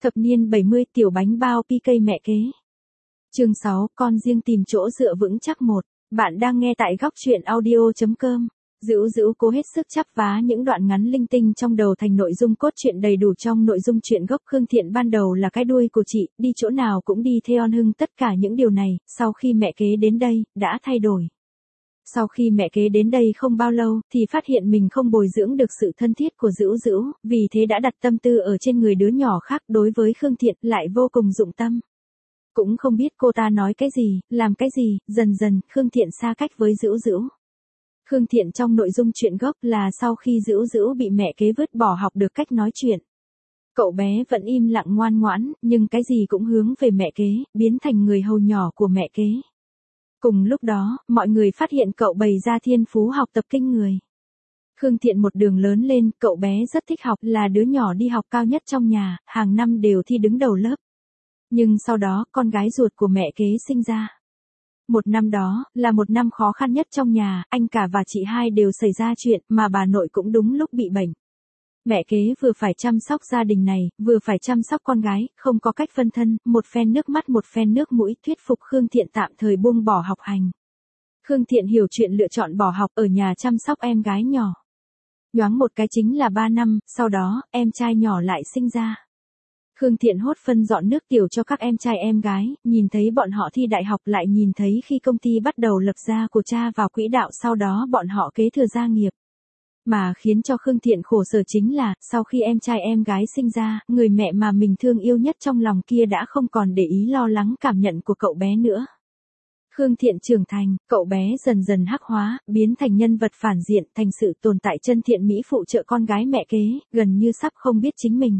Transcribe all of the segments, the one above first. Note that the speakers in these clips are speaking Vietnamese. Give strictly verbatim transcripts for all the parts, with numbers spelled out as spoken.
Thập niên bảy mươi tiểu bánh bao pê ca mẹ kế. Chương sáu, con riêng tìm chỗ dựa vững chắc một. Bạn đang nghe tại góc truyện audio.com. Dữu Dữu cố hết sức chắp vá những đoạn ngắn linh tinh trong đầu thành nội dung cốt truyện đầy đủ trong nội dung truyện gốc. Khương Thiện ban đầu là cái đuôi của chị, đi chỗ nào cũng đi theo On Hưng, tất cả những điều này, sau khi mẹ kế đến đây, đã thay đổi. Sau khi mẹ kế đến đây không bao lâu, thì phát hiện mình không bồi dưỡng được sự thân thiết của Dữu Dữu, vì thế đã đặt tâm tư ở trên người đứa nhỏ khác. Đối với Khương Thiện lại vô cùng dụng tâm. Cũng không biết cô ta nói cái gì, làm cái gì, dần dần, Khương Thiện xa cách với Dữu Dữu. Khương Thiện trong nội dung truyện gốc là sau khi Dữu Dữu bị mẹ kế vứt bỏ học được cách nói chuyện. Cậu bé vẫn im lặng ngoan ngoãn, nhưng cái gì cũng hướng về mẹ kế, biến thành người hầu nhỏ của mẹ kế. Cùng lúc đó, mọi người phát hiện cậu bày ra thiên phú học tập kinh người. Khương Thiện một đường lớn lên, cậu bé rất thích học, là đứa nhỏ đi học cao nhất trong nhà, hàng năm đều thi đứng đầu lớp. Nhưng sau đó, con gái ruột của mẹ kế sinh ra. Một năm đó, là một năm khó khăn nhất trong nhà, anh cả và chị hai đều xảy ra chuyện, mà bà nội cũng đúng lúc bị bệnh. Mẹ kế vừa phải chăm sóc gia đình này, vừa phải chăm sóc con gái, không có cách phân thân, một phen nước mắt một phen nước mũi, thuyết phục Khương Thiện tạm thời buông bỏ học hành. Khương Thiện hiểu chuyện lựa chọn bỏ học ở nhà chăm sóc em gái nhỏ. Nhoáng một cái chính là ba năm, sau đó, em trai nhỏ lại sinh ra. Khương Thiện hốt phân dọn nước tiểu cho các em trai em gái, nhìn thấy bọn họ thi đại học, lại nhìn thấy khi công ty bắt đầu lập ra của cha vào quỹ đạo, sau đó bọn họ kế thừa gia nghiệp. Mà khiến cho Khương Thiện khổ sở chính là, sau khi em trai em gái sinh ra, người mẹ mà mình thương yêu nhất trong lòng kia đã không còn để ý lo lắng cảm nhận của cậu bé nữa. Khương Thiện trưởng thành, cậu bé dần dần hắc hóa, biến thành nhân vật phản diện, thành sự tồn tại chân thiện mỹ phụ trợ con gái mẹ kế, gần như sắp không biết chính mình.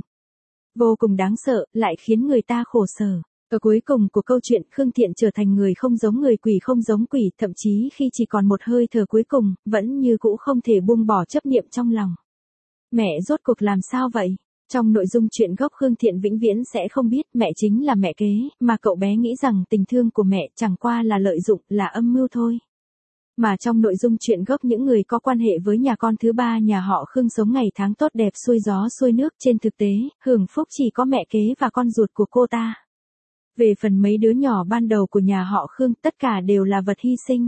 Vô cùng đáng sợ, lại khiến người ta khổ sở. Ở cuối cùng của câu chuyện, Khương Thiện trở thành người không giống người, quỷ không giống quỷ, thậm chí khi chỉ còn một hơi thở cuối cùng, vẫn như cũ không thể buông bỏ chấp niệm trong lòng. Mẹ rốt cuộc làm sao vậy? Trong nội dung truyện gốc, Khương Thiện vĩnh viễn sẽ không biết mẹ chính là mẹ kế, mà cậu bé nghĩ rằng tình thương của mẹ chẳng qua là lợi dụng, là âm mưu thôi. Mà trong nội dung truyện gốc, những người có quan hệ với nhà con thứ ba nhà họ Khương sống ngày tháng tốt đẹp xuôi gió xuôi nước, trên thực tế, hưởng phúc chỉ có mẹ kế và con ruột của cô ta. Về phần mấy đứa nhỏ ban đầu của nhà họ Khương, tất cả đều là vật hy sinh.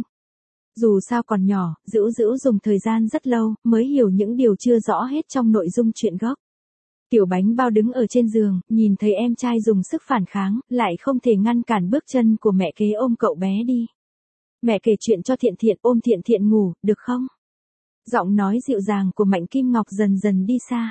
Dù sao còn nhỏ, Dữu Dữu dùng thời gian rất lâu, mới hiểu những điều chưa rõ hết trong nội dung truyện gốc. Tiểu bánh bao đứng ở trên giường, nhìn thấy em trai dùng sức phản kháng, lại không thể ngăn cản bước chân của mẹ kế ôm cậu bé đi. Mẹ kể chuyện cho Thiện Thiện, ôm Thiện Thiện ngủ, được không? Giọng nói dịu dàng của Mạnh Kim Ngọc dần dần đi xa.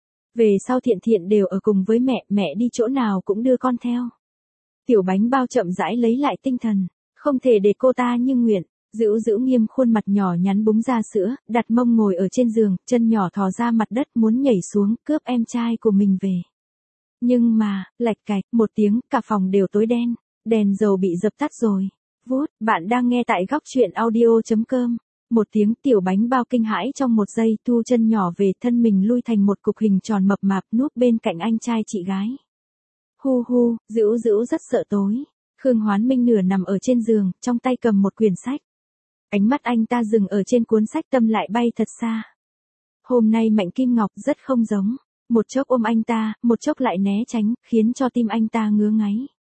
Về sau Thiện Thiện đều ở cùng với mẹ, mẹ đi chỗ nào cũng đưa con theo. Tiểu bánh bao chậm rãi lấy lại tinh thần, không thể để cô ta như nguyện. Dữu Dữu nghiêm khuôn mặt nhỏ nhắn búng ra sữa, đặt mông ngồi ở trên giường, chân nhỏ thò ra mặt đất muốn nhảy xuống, cướp em trai của mình về. Nhưng mà, lạch cạch, một tiếng, cả phòng đều tối đen, đèn dầu bị dập tắt rồi. Vút, bạn đang nghe tại góc truyện audio.com. Một tiếng, tiểu bánh bao kinh hãi trong một giây, thu chân nhỏ về, thân mình lui thành một cục hình tròn mập mạp, núp bên cạnh anh trai chị gái. Hu hu, Dữu Dữu rất sợ tối. Khương Hoán Minh nửa nằm ở trên giường, trong tay cầm một quyển sách. Ánh mắt anh ta dừng ở trên cuốn sách, tâm lại bay thật xa. Hôm nay Mạnh Kim Ngọc rất không giống. Một chốc ôm anh ta, một chốc lại né tránh, khiến cho tim anh ta ngứa ngáy.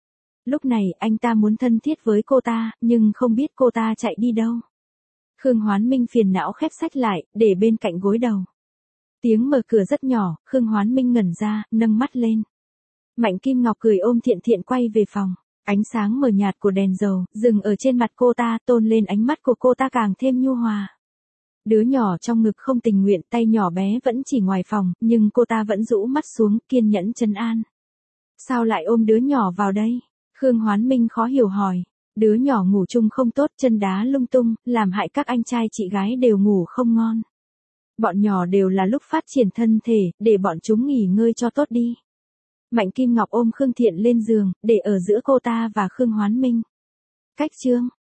Lúc này, anh ta muốn thân thiết với cô ta, nhưng không biết cô ta chạy đi đâu. Khương Hoán Minh phiền não khép sách lại, để bên cạnh gối đầu. Tiếng mở cửa rất nhỏ, Khương Hoán Minh ngẩn ra, nâng mắt lên. Mạnh Kim Ngọc cười ôm Thiện Thiện quay về phòng. Ánh sáng mờ nhạt của đèn dầu, dừng ở trên mặt cô ta, tôn lên ánh mắt của cô ta càng thêm nhu hòa. Đứa nhỏ trong ngực không tình nguyện, tay nhỏ bé vẫn chỉ ngoài phòng, nhưng cô ta vẫn rũ mắt xuống, kiên nhẫn trấn an. Sao lại ôm đứa nhỏ vào đây? Khương Hoán Minh khó hiểu hỏi. Đứa nhỏ ngủ chung không tốt, chân đá lung tung, làm hại các anh trai chị gái đều ngủ không ngon. Bọn nhỏ đều là lúc phát triển thân thể, để bọn chúng nghỉ ngơi cho tốt đi. Mạnh Kim Ngọc ôm Khương Thiện lên giường, để ở giữa cô ta và Khương Hoán Minh. Cách chương,